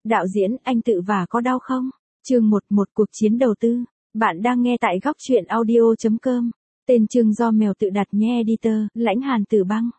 Đạo diễn, anh tự vả có đau không? Chương 11 cuộc chiến đầu tư. Bạn đang nghe tại góc truyện audio.com. Tên chương do mèo tự đặt nhé editor, Lãnh Hàn Tử Băng.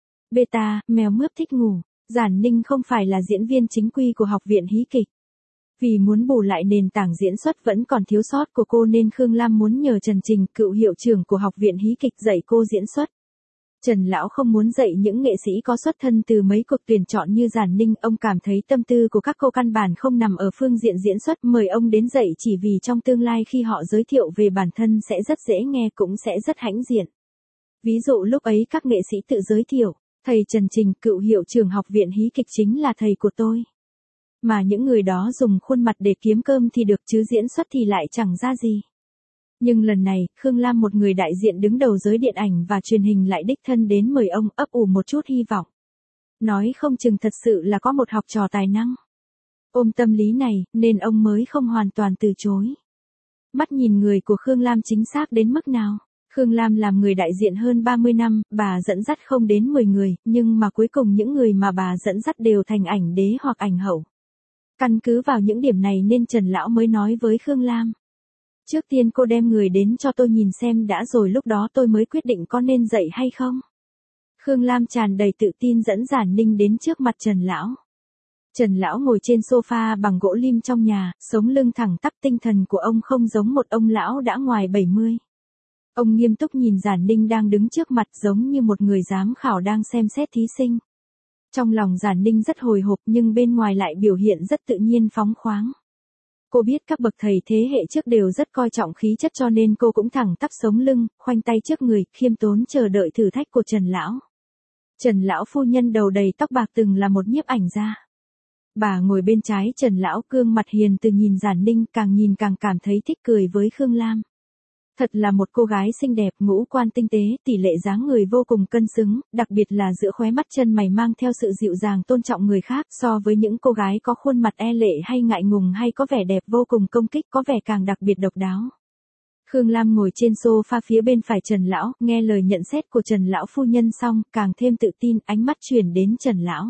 Beta, mèo mướp thích ngủ. Giản Ninh không phải là diễn viên chính quy của Học viện Hí kịch. Vì muốn bù lại nền tảng diễn xuất vẫn còn thiếu sót của cô nên Khương Lam muốn nhờ Trần Trình, cựu hiệu trưởng của Học viện Hí kịch dạy cô diễn xuất. Trần Lão không muốn dạy những nghệ sĩ có xuất thân từ mấy cuộc tuyển chọn như Giản Ninh, ông cảm thấy tâm tư của các cô căn bản không nằm ở phương diện diễn xuất, mời ông đến dạy chỉ vì trong tương lai khi họ giới thiệu về bản thân sẽ rất dễ nghe cũng sẽ rất hãnh diện. Ví dụ lúc ấy các nghệ sĩ tự giới thiệu, thầy Trần Trình, cựu hiệu trưởng Học viện Hí kịch chính là thầy của tôi. Mà những người đó dùng khuôn mặt để kiếm cơm thì được chứ diễn xuất thì lại chẳng ra gì. Nhưng lần này, Khương Lam, một người đại diện đứng đầu giới điện ảnh và truyền hình, lại đích thân đến mời ông, ấp ủ một chút hy vọng. Nói không chừng thật sự là có một học trò tài năng. Ôm tâm lý này, nên ông mới không hoàn toàn từ chối. Mắt nhìn người của Khương Lam chính xác đến mức nào. Khương Lam làm người đại diện hơn 30 năm, bà dẫn dắt không đến 10 người, nhưng mà cuối cùng những người mà bà dẫn dắt đều thành ảnh đế hoặc ảnh hậu. Căn cứ vào những điểm này nên Trần Lão mới nói với Khương Lam. Trước tiên cô đem người đến cho tôi nhìn xem đã rồi lúc đó tôi mới quyết định có nên dạy hay không. Khương Lam tràn đầy tự tin dẫn Giản Ninh đến trước mặt Trần Lão. Trần Lão ngồi trên sofa bằng gỗ lim trong nhà, sống lưng thẳng tắp, tinh thần của ông không giống một ông lão đã ngoài 70. Ông nghiêm túc nhìn Giản Ninh đang đứng trước mặt giống như một người giám khảo đang xem xét thí sinh. Trong lòng Giản Ninh rất hồi hộp nhưng bên ngoài lại biểu hiện rất tự nhiên phóng khoáng. Cô biết các bậc thầy thế hệ trước đều rất coi trọng khí chất cho nên cô cũng thẳng tắp sống lưng, khoanh tay trước người, khiêm tốn chờ đợi thử thách của Trần Lão. Trần Lão phu nhân đầu đầy tóc bạc từng là một nhiếp ảnh gia. Bà ngồi bên trái Trần Lão, gương mặt hiền từ nhìn Giản Ninh, càng nhìn càng cảm thấy thích, cười với Khương Lam. Thật là một cô gái xinh đẹp, ngũ quan tinh tế, tỷ lệ dáng người vô cùng cân xứng, đặc biệt là giữa khóe mắt chân mày mang theo sự dịu dàng tôn trọng người khác, so với những cô gái có khuôn mặt e lệ hay ngại ngùng hay có vẻ đẹp vô cùng công kích, có vẻ càng đặc biệt độc đáo. Khương Lam ngồi trên sofa phía bên phải Trần Lão, nghe lời nhận xét của Trần Lão phu nhân xong, càng thêm tự tin, ánh mắt chuyển đến Trần Lão.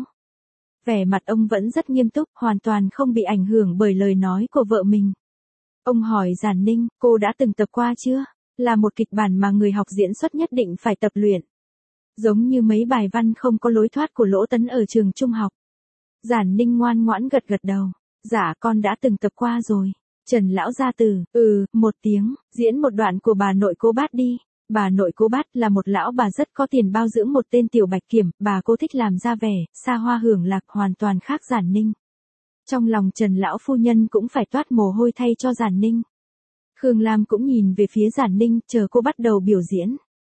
Vẻ mặt ông vẫn rất nghiêm túc, hoàn toàn không bị ảnh hưởng bởi lời nói của vợ mình. Ông hỏi Giản Ninh, cô đã từng tập qua chưa? Là một kịch bản mà người học diễn xuất nhất định phải tập luyện. Giống như mấy bài văn không có lối thoát của Lỗ Tấn ở trường trung học. Giản Ninh ngoan ngoãn gật gật đầu. Dạ con đã từng tập qua rồi. Trần Lão ra từ, một tiếng, diễn một đoạn của bà nội Cố Bát đi. Bà nội Cố Bát là một lão bà rất có tiền bao dưỡng một tên tiểu bạch kiểm, bà cô thích làm ra vẻ, xa hoa hưởng lạc, hoàn toàn khác Giản Ninh. Trong lòng Trần Lão phu nhân cũng phải toát mồ hôi thay cho Giản Ninh. Khương Lam cũng nhìn về phía Giản Ninh, chờ cô bắt đầu biểu diễn.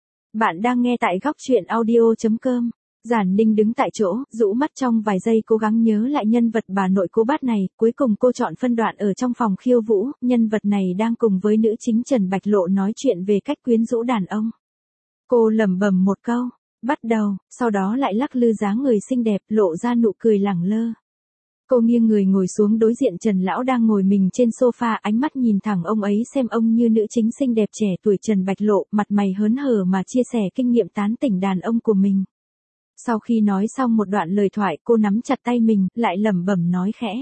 Bạn đang nghe tại góc truyện audio.com. Giản Ninh đứng tại chỗ, rũ mắt trong vài giây cố gắng nhớ lại nhân vật bà nội Cố Bát này, cuối cùng cô chọn phân đoạn ở trong phòng khiêu vũ, nhân vật này đang cùng với nữ chính Trần Bạch Lộ nói chuyện về cách quyến rũ đàn ông. Cô lẩm bẩm một câu, bắt đầu, sau đó lại lắc lư dáng người xinh đẹp, lộ ra nụ cười lẳng lơ. Cô nghiêng người ngồi xuống đối diện Trần Lão đang ngồi mình trên sofa, ánh mắt nhìn thẳng ông ấy xem ông như nữ chính xinh đẹp trẻ tuổi Trần Bạch Lộ, mặt mày hớn hở mà chia sẻ kinh nghiệm tán tỉnh đàn ông của mình. Sau khi nói xong một đoạn lời thoại, cô nắm chặt tay mình, lại lẩm bẩm nói khẽ.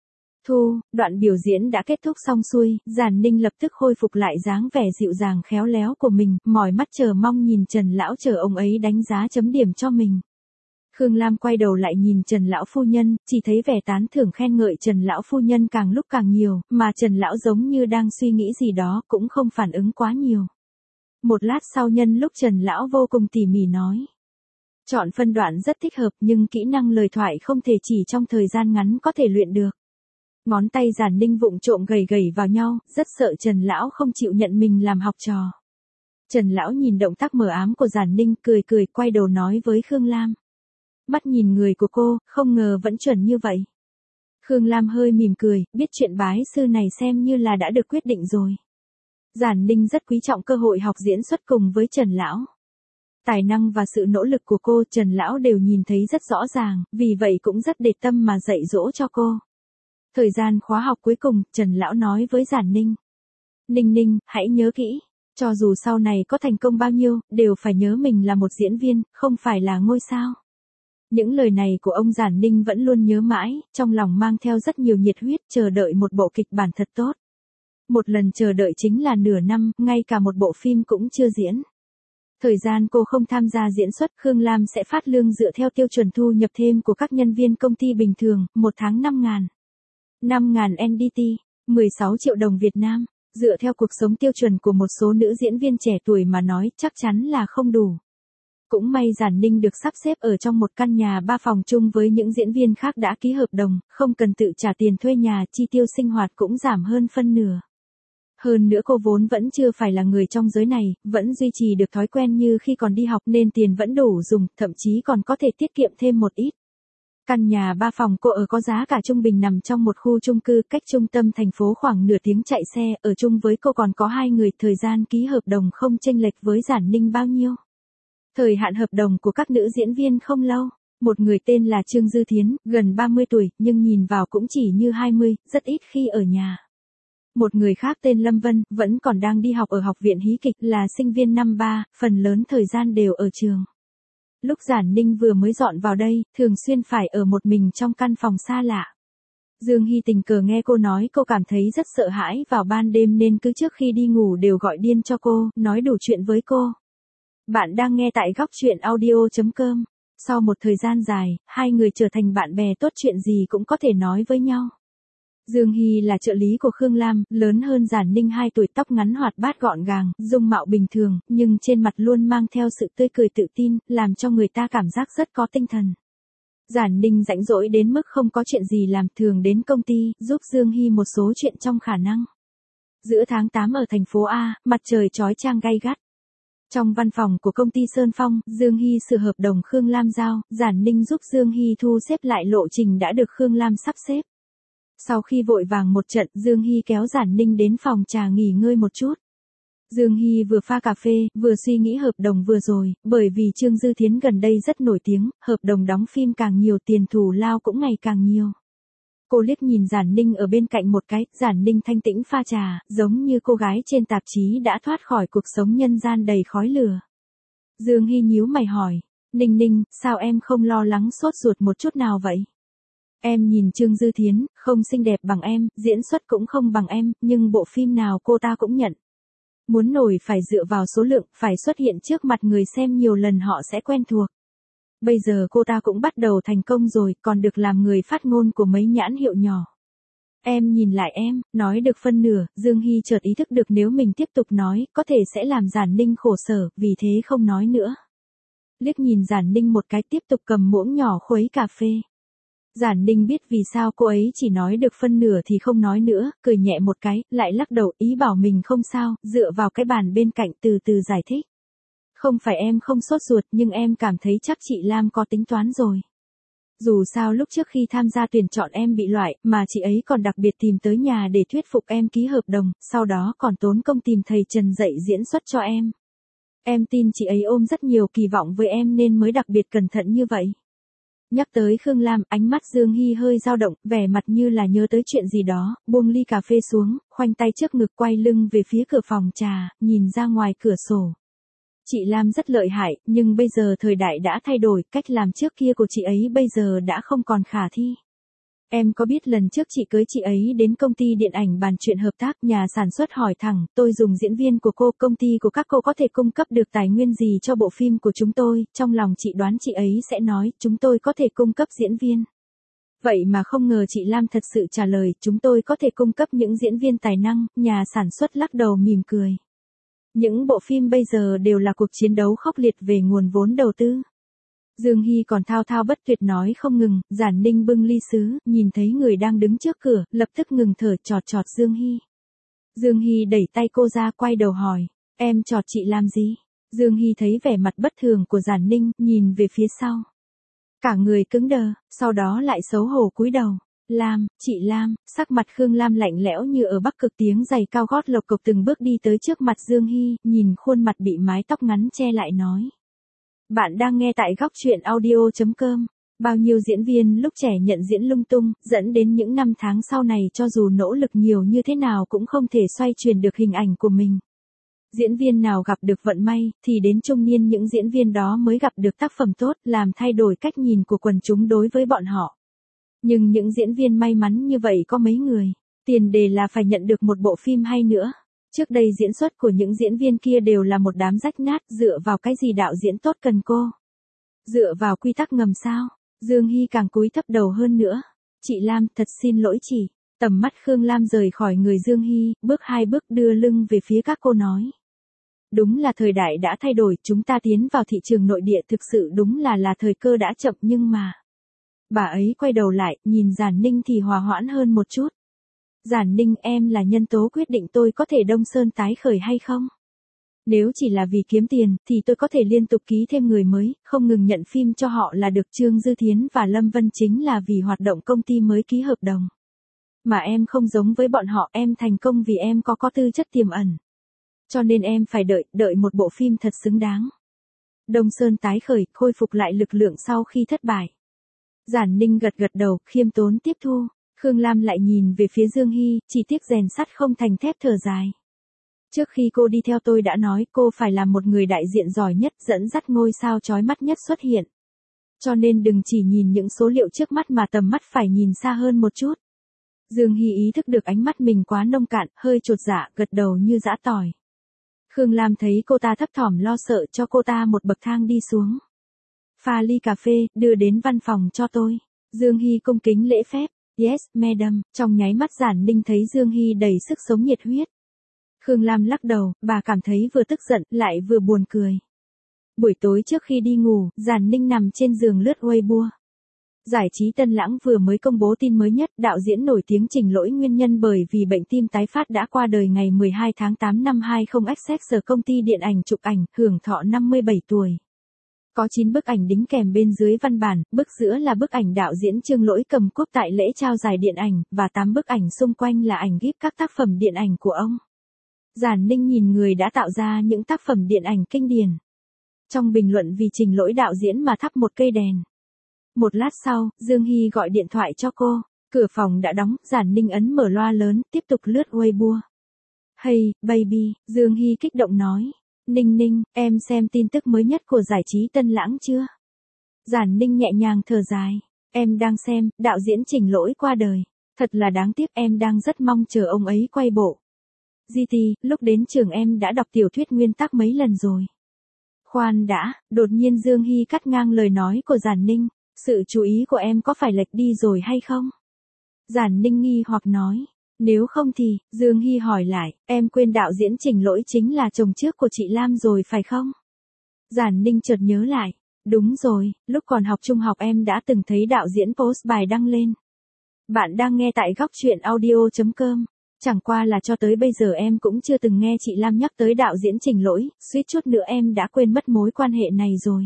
Thu, đoạn biểu diễn đã kết thúc xong xuôi, Giản Ninh lập tức khôi phục lại dáng vẻ dịu dàng khéo léo của mình, mỏi mắt chờ mong nhìn Trần Lão chờ ông ấy đánh giá chấm điểm cho mình. Khương Lam quay đầu lại nhìn Trần Lão phu nhân, chỉ thấy vẻ tán thưởng khen ngợi Trần Lão phu nhân càng lúc càng nhiều, mà Trần Lão giống như đang suy nghĩ gì đó, cũng không phản ứng quá nhiều. Một lát sau nhân lúc Trần Lão vô cùng tỉ mỉ nói. Chọn phân đoạn rất thích hợp nhưng kỹ năng lời thoại không thể chỉ trong thời gian ngắn có thể luyện được. Ngón tay Giản Ninh vụng trộm gầy gầy vào nhau, rất sợ Trần Lão không chịu nhận mình làm học trò. Trần Lão nhìn động tác mờ ám của Giản Ninh, cười cười quay đầu nói với Khương Lam. Mắt nhìn người của cô, không ngờ vẫn chuẩn như vậy. Khương Lam hơi mỉm cười, biết chuyện bái sư này xem như là đã được quyết định rồi. Giản Ninh rất quý trọng cơ hội học diễn xuất cùng với Trần Lão. Tài năng và sự nỗ lực của cô Trần Lão đều nhìn thấy rất rõ ràng, vì vậy cũng rất để tâm mà dạy dỗ cho cô. Thời gian khóa học cuối cùng, Trần Lão nói với Giản Ninh. Ninh Ninh, hãy nhớ kỹ, cho dù sau này có thành công bao nhiêu, đều phải nhớ mình là một diễn viên, không phải là ngôi sao. Những lời này của ông Giản Ninh vẫn luôn nhớ mãi, trong lòng mang theo rất nhiều nhiệt huyết chờ đợi một bộ kịch bản thật tốt. Một lần chờ đợi chính là nửa năm, ngay cả một bộ phim cũng chưa diễn. Thời gian cô không tham gia diễn xuất, Khương Lam sẽ phát lương dựa theo tiêu chuẩn thu nhập thêm của các nhân viên công ty bình thường, một tháng 5.000. 5.000 NDT, 16 triệu đồng Việt Nam. Dựa theo cuộc sống tiêu chuẩn của một số nữ diễn viên trẻ tuổi mà nói chắc chắn là không đủ. Cũng may Giản Ninh được sắp xếp ở trong một căn nhà 3 phòng chung với những diễn viên khác đã ký hợp đồng, không cần tự trả tiền thuê nhà, chi tiêu sinh hoạt cũng giảm hơn phân nửa. Hơn nữa cô vốn vẫn chưa phải là người trong giới này, vẫn duy trì được thói quen như khi còn đi học nên tiền vẫn đủ dùng, thậm chí còn có thể tiết kiệm thêm một ít. Căn nhà 3 phòng cô ở có giá cả trung bình nằm trong một khu chung cư cách trung tâm thành phố khoảng nửa tiếng chạy xe, ở chung với cô còn có 2 người, thời gian ký hợp đồng không chênh lệch với Giản Ninh bao nhiêu. Thời hạn hợp đồng của các nữ diễn viên không lâu. Một người tên là Trương Dư Thiến, gần 30 tuổi, nhưng nhìn vào cũng chỉ như 20, rất ít khi ở nhà. Một người khác tên Lâm Vân, vẫn còn đang đi học ở học viện hí kịch, là sinh viên năm 3, phần lớn thời gian đều ở trường. Lúc Giản Ninh vừa mới dọn vào đây, thường xuyên phải ở một mình trong căn phòng xa lạ. Dương Hy tình cờ nghe cô nói cô cảm thấy rất sợ hãi vào ban đêm nên cứ trước khi đi ngủ đều gọi điên cho cô, nói đủ chuyện với cô. Bạn đang nghe tại góc truyện audio.com. Sau một thời gian dài, hai người trở thành bạn bè tốt, chuyện gì cũng có thể nói với nhau. Dương Hy là trợ lý của Khương Lam, lớn hơn Giản Ninh 2 tuổi, tóc ngắn hoạt bát gọn gàng, dung mạo bình thường, nhưng trên mặt luôn mang theo sự tươi cười tự tin, làm cho người ta cảm giác rất có tinh thần. Giản Ninh rảnh rỗi đến mức không có chuyện gì làm, thường đến công ty, giúp Dương Hy một số chuyện trong khả năng. Giữa tháng 8 ở thành phố A, mặt trời chói chang gay gắt. Trong văn phòng của công ty Sơn Phong, Dương Hy sửa hợp đồng Khương Lam giao, Giản Ninh giúp Dương Hy thu xếp lại lộ trình đã được Khương Lam sắp xếp. Sau khi vội vàng một trận, Dương Hy kéo Giản Ninh đến phòng trà nghỉ ngơi một chút. Dương Hy vừa pha cà phê, vừa suy nghĩ hợp đồng vừa rồi, bởi vì Trương Dư Thiến gần đây rất nổi tiếng, hợp đồng đóng phim càng nhiều tiền thù lao cũng ngày càng nhiều. Cô liếc nhìn Giản Ninh ở bên cạnh một cái, Giản Ninh thanh tĩnh pha trà, giống như cô gái trên tạp chí đã thoát khỏi cuộc sống nhân gian đầy khói lửa. Dương Hy nhíu mày hỏi, Ninh Ninh, sao em không lo lắng sốt ruột một chút nào vậy? Em nhìn Trương Dư Thiến, không xinh đẹp bằng em, diễn xuất cũng không bằng em, nhưng bộ phim nào cô ta cũng nhận. Muốn nổi phải dựa vào số lượng, phải xuất hiện trước mặt người xem nhiều lần họ sẽ quen thuộc. Bây giờ cô ta cũng bắt đầu thành công rồi, còn được làm người phát ngôn của mấy nhãn hiệu nhỏ. Em nhìn lại em, nói được phân nửa, Dương Hy chợt ý thức được nếu mình tiếp tục nói, có thể sẽ làm Giản Ninh khổ sở, vì thế không nói nữa. Liếc nhìn Giản Ninh một cái, tiếp tục cầm muỗng nhỏ khuấy cà phê. Giản Ninh biết vì sao cô ấy chỉ nói được phân nửa thì không nói nữa, cười nhẹ một cái, lại lắc đầu, ý bảo mình không sao, dựa vào cái bàn bên cạnh từ từ giải thích. Không phải em không sốt ruột, nhưng em cảm thấy chắc chị Lam có tính toán rồi. Dù sao lúc trước khi tham gia tuyển chọn em bị loại, mà chị ấy còn đặc biệt tìm tới nhà để thuyết phục em ký hợp đồng, sau đó còn tốn công tìm thầy Trần dạy diễn xuất cho em. Em tin chị ấy ôm rất nhiều kỳ vọng với em nên mới đặc biệt cẩn thận như vậy. Nhắc tới Khương Lam, ánh mắt Dương Hy hơi dao động, vẻ mặt như là nhớ tới chuyện gì đó, buông ly cà phê xuống, khoanh tay trước ngực quay lưng về phía cửa phòng trà, nhìn ra ngoài cửa sổ. Chị Lam rất lợi hại, nhưng bây giờ thời đại đã thay đổi, cách làm trước kia của chị ấy bây giờ đã không còn khả thi. Em có biết lần trước chị cưới chị ấy đến công ty điện ảnh bàn chuyện hợp tác, nhà sản xuất hỏi thẳng, tôi dùng diễn viên của cô, công ty của các cô có thể cung cấp được tài nguyên gì cho bộ phim của chúng tôi, trong lòng chị đoán chị ấy sẽ nói, chúng tôi có thể cung cấp diễn viên. Vậy mà không ngờ chị Lam thật sự trả lời, chúng tôi có thể cung cấp những diễn viên tài năng, nhà sản xuất lắc đầu mỉm cười. Những bộ phim bây giờ đều là cuộc chiến đấu khốc liệt về nguồn vốn đầu tư. Dương Hy còn thao thao bất tuyệt nói không ngừng, Giản Ninh bưng ly sứ, nhìn thấy người đang đứng trước cửa, lập tức ngừng thở, chọt chọt Dương Hy. Dương Hy đẩy tay cô ra, quay đầu hỏi, em chọt chị làm gì? Dương Hy thấy vẻ mặt bất thường của Giản Ninh, nhìn về phía sau. Cả người cứng đờ, sau đó lại xấu hổ cúi đầu. Lam, chị Lam, sắc mặt Khương Lam lạnh lẽo như ở Bắc Cực, tiếng giày cao gót lộc cộc từng bước đi tới trước mặt Dương Hy, nhìn khuôn mặt bị mái tóc ngắn che lại nói. Bạn đang nghe tại góc truyện audio.com. Bao nhiêu diễn viên lúc trẻ nhận diễn lung tung, dẫn đến những năm tháng sau này cho dù nỗ lực nhiều như thế nào cũng không thể xoay chuyển được hình ảnh của mình. Diễn viên nào gặp được vận may, thì đến trung niên những diễn viên đó mới gặp được tác phẩm tốt, làm thay đổi cách nhìn của quần chúng đối với bọn họ. Nhưng những diễn viên may mắn như vậy có mấy người, tiền đề là phải nhận được một bộ phim hay nữa. Trước đây diễn xuất của những diễn viên kia đều là một đám rách nát, dựa vào cái gì đạo diễn tốt cần cô? Dựa vào quy tắc ngầm sao? Dương Hy càng cúi thấp đầu hơn nữa. Chị Lam, thật xin lỗi chị. Tầm mắt Khương Lam rời khỏi người Dương Hy, bước 2 bước đưa lưng về phía các cô nói. Đúng là thời đại đã thay đổi, chúng ta tiến vào thị trường nội địa thực sự đúng là thời cơ đã chậm nhưng mà. Bà ấy quay đầu lại, nhìn Giản Ninh thì hòa hoãn hơn một chút. Giản Ninh, em là nhân tố quyết định tôi có thể Đông Sơn tái khởi hay không? Nếu chỉ là vì kiếm tiền, thì tôi có thể liên tục ký thêm người mới, không ngừng nhận phim cho họ là được. Trương Dư Thiến và Lâm Vân chính là vì hoạt động công ty mới ký hợp đồng. Mà em không giống với bọn họ, em thành công vì em có tư chất tiềm ẩn. Cho nên em phải đợi một bộ phim thật xứng đáng. Đông Sơn tái khởi, khôi phục lại lực lượng sau khi thất bại. Giản Ninh gật đầu, khiêm tốn tiếp thu. Khương Lam lại nhìn về phía Dương Hy, chỉ tiếc rèn sắt không thành thép, thở dài. Trước khi cô đi theo tôi đã nói cô phải là một người đại diện giỏi nhất, dẫn dắt ngôi sao chói mắt nhất xuất hiện. Cho nên đừng chỉ nhìn những số liệu trước mắt mà tầm mắt phải nhìn xa hơn một chút. Dương Hy ý thức được ánh mắt mình quá nông cạn, hơi chột dạ, gật đầu như giã tỏi. Khương Lam thấy cô ta thấp thỏm lo sợ, cho cô ta một bậc thang đi xuống. Pha ly cà phê, đưa đến văn phòng cho tôi. Dương Hy cung kính lễ phép. Yes, madam. Trong nháy mắt Giản Ninh thấy Dương Hy đầy sức sống nhiệt huyết. Khương Lam lắc đầu, bà cảm thấy vừa tức giận, lại vừa buồn cười. Buổi tối trước khi đi ngủ, Giản Ninh nằm trên giường lướt Weibo. Giải trí Tân Lãng vừa mới công bố tin mới nhất, đạo diễn nổi tiếng Trình Lỗi nguyên nhân bởi vì bệnh tim tái phát đã qua đời ngày 12 tháng 8 năm 20XX, công ty điện ảnh chụp ảnh, hưởng thọ 57 tuổi. Có 9 bức ảnh đính kèm bên dưới văn bản, bức giữa là bức ảnh đạo diễn Trương Lỗi cầm cúp tại lễ trao giải điện ảnh, và 8 bức ảnh xung quanh là ảnh ghép các tác phẩm điện ảnh của ông. Giản Ninh nhìn người đã tạo ra những tác phẩm điện ảnh kinh điển. Trong bình luận vì Trình Lỗi đạo diễn mà thắp một cây đèn. Một lát sau, Dương Hy gọi điện thoại cho cô. Cửa phòng đã đóng, Giản Ninh ấn mở loa lớn, tiếp tục lướt Weibo. Hey, baby, Dương Hy kích động nói. Ninh Ninh, em xem tin tức mới nhất của giải trí Tân Lãng chưa? Giản Ninh nhẹ nhàng thở dài. Em đang xem, đạo diễn Trình Lỗi qua đời. Thật là đáng tiếc, em đang rất mong chờ ông ấy quay bộ. GT, lúc đến trường em đã đọc tiểu thuyết nguyên tác mấy lần rồi. Khoan đã, đột nhiên Dương Hy cắt ngang lời nói của Giản Ninh. Sự chú ý của em có phải lệch đi rồi hay không? Giản Ninh nghi hoặc nói. Nếu không thì, Dương Hy hỏi lại, em quên đạo diễn Trình Lỗi chính là chồng trước của chị Lam rồi phải không? Giản Ninh chợt nhớ lại. Đúng rồi, lúc còn học trung học em đã từng thấy đạo diễn post bài đăng lên. Bạn đang nghe tại góc truyện audio.com. Chẳng qua là cho tới bây giờ em cũng chưa từng nghe chị Lam nhắc tới đạo diễn Trình Lỗi, suýt chút nữa em đã quên mất mối quan hệ này rồi.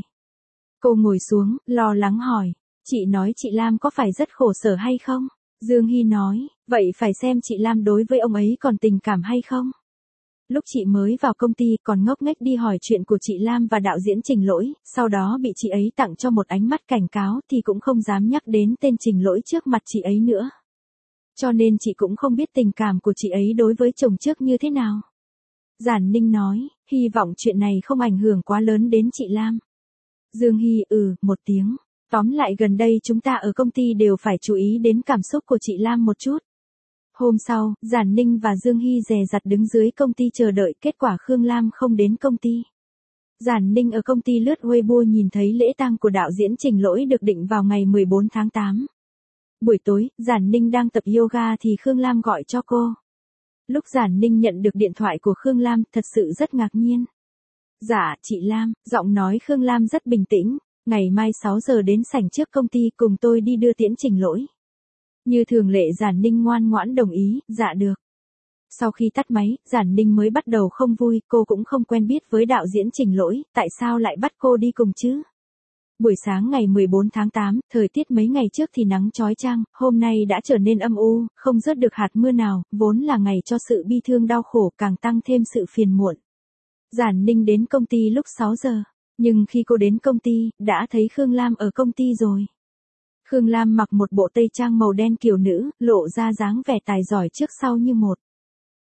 Cô ngồi xuống, lo lắng hỏi. Chị nói chị Lam có phải rất khổ sở hay không? Dương Hy nói, vậy phải xem chị Lam đối với ông ấy còn tình cảm hay không? Lúc chị mới vào công ty còn ngốc nghếch đi hỏi chuyện của chị Lam và đạo diễn Trình Lỗi, sau đó bị chị ấy tặng cho một ánh mắt cảnh cáo thì cũng không dám nhắc đến tên Trình Lỗi trước mặt chị ấy nữa. Cho nên chị cũng không biết tình cảm của chị ấy đối với chồng trước như thế nào. Giản Ninh nói, hy vọng chuyện này không ảnh hưởng quá lớn đến chị Lam. Dương Hy một tiếng. Tóm lại gần đây chúng ta ở công ty đều phải chú ý đến cảm xúc của chị Lam một chút. Hôm sau, Giản Ninh và Dương Hy dè dặt đứng dưới công ty chờ đợi, kết quả Khương Lam không đến công ty. Giản Ninh ở công ty lướt Weibo nhìn thấy lễ tang của đạo diễn Trình Lỗi được định vào ngày 14 tháng 8. Buổi tối, Giản Ninh đang tập yoga thì Khương Lam gọi cho cô. Lúc Giản Ninh nhận được điện thoại của Khương Lam, thật sự rất ngạc nhiên. Dạ, chị Lam, giọng nói Khương Lam rất bình tĩnh. Ngày mai 6 giờ đến sảnh trước công ty cùng tôi đi đưa tiễn Trình Lỗi. Như thường lệ Giản Ninh ngoan ngoãn đồng ý, dạ được. Sau khi tắt máy, Giản Ninh mới bắt đầu không vui, cô cũng không quen biết với đạo diễn Trình Lỗi, tại sao lại bắt cô đi cùng chứ? Buổi sáng ngày 14 tháng 8, thời tiết mấy ngày trước thì nắng chói chang, hôm nay đã trở nên âm u, không rớt được hạt mưa nào, vốn là ngày cho sự bi thương đau khổ càng tăng thêm sự phiền muộn. Giản Ninh đến công ty lúc 6 giờ. Nhưng khi cô đến công ty, đã thấy Khương Lam ở công ty rồi. Khương Lam mặc một bộ tây trang màu đen kiểu nữ, lộ ra dáng vẻ tài giỏi trước sau như một.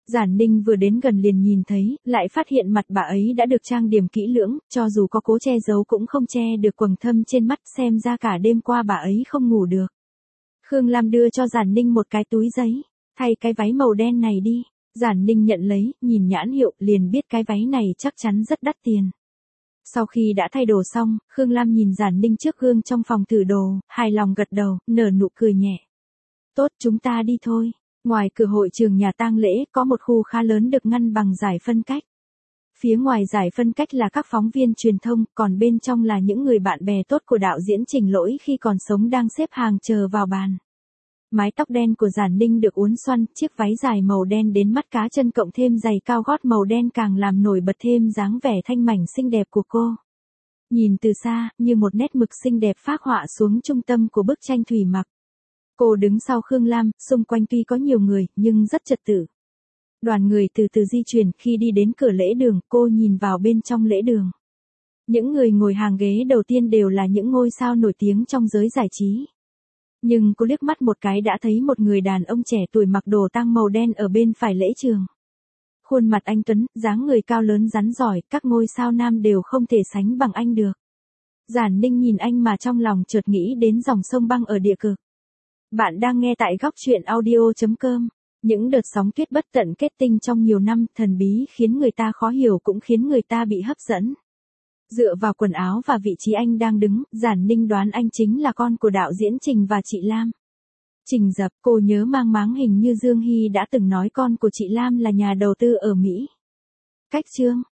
Giản Ninh vừa đến gần liền nhìn thấy, lại phát hiện mặt bà ấy đã được trang điểm kỹ lưỡng, cho dù có cố che giấu cũng không che được quầng thâm trên mắt, xem ra cả đêm qua bà ấy không ngủ được. Khương Lam đưa cho Giản Ninh một cái túi giấy, thay cái váy màu đen này đi. Giản Ninh nhận lấy, nhìn nhãn hiệu, liền biết cái váy này chắc chắn rất đắt tiền. Sau khi đã thay đồ xong, Khương Lam nhìn Giản Ninh trước gương trong phòng thử đồ, hài lòng gật đầu, nở nụ cười nhẹ. Tốt, chúng ta đi thôi. Ngoài cửa hội trường nhà tang lễ có một khu khá lớn được ngăn bằng dải phân cách. Phía ngoài dải phân cách là các phóng viên truyền thông, còn bên trong là những người bạn bè tốt của đạo diễn Trình Lỗi khi còn sống đang xếp hàng chờ vào bàn. Mái tóc đen của Giản Ninh được uốn xoăn, chiếc váy dài màu đen đến mắt cá chân cộng thêm giày cao gót màu đen càng làm nổi bật thêm dáng vẻ thanh mảnh xinh đẹp của cô. Nhìn từ xa, như một nét mực xinh đẹp phác họa xuống trung tâm của bức tranh thủy mặc. Cô đứng sau Khương Lam, xung quanh tuy có nhiều người, nhưng rất trật tự. Đoàn người từ từ di chuyển, khi đi đến cửa lễ đường, cô nhìn vào bên trong lễ đường. Những người ngồi hàng ghế đầu tiên đều là những ngôi sao nổi tiếng trong giới giải trí. Nhưng cô liếc mắt một cái đã thấy một người đàn ông trẻ tuổi mặc đồ tang màu đen ở bên phải lễ trường. Khuôn mặt anh tuấn, dáng người cao lớn rắn giỏi, các ngôi sao nam đều không thể sánh bằng anh được. Giản Ninh nhìn anh mà trong lòng chợt nghĩ đến dòng sông băng ở địa cực. Bạn đang nghe tại góc truyện audio.com. Những đợt sóng tuyết bất tận kết tinh trong nhiều năm, thần bí khiến người ta khó hiểu cũng khiến người ta bị hấp dẫn. Dựa vào quần áo và vị trí anh đang đứng, Giản Ninh đoán anh chính là con của đạo diễn Trình và chị Lam. Trình Dập, cô nhớ mang máng hình như Dương Hy đã từng nói con của chị Lam là nhà đầu tư ở Mỹ. Cách chương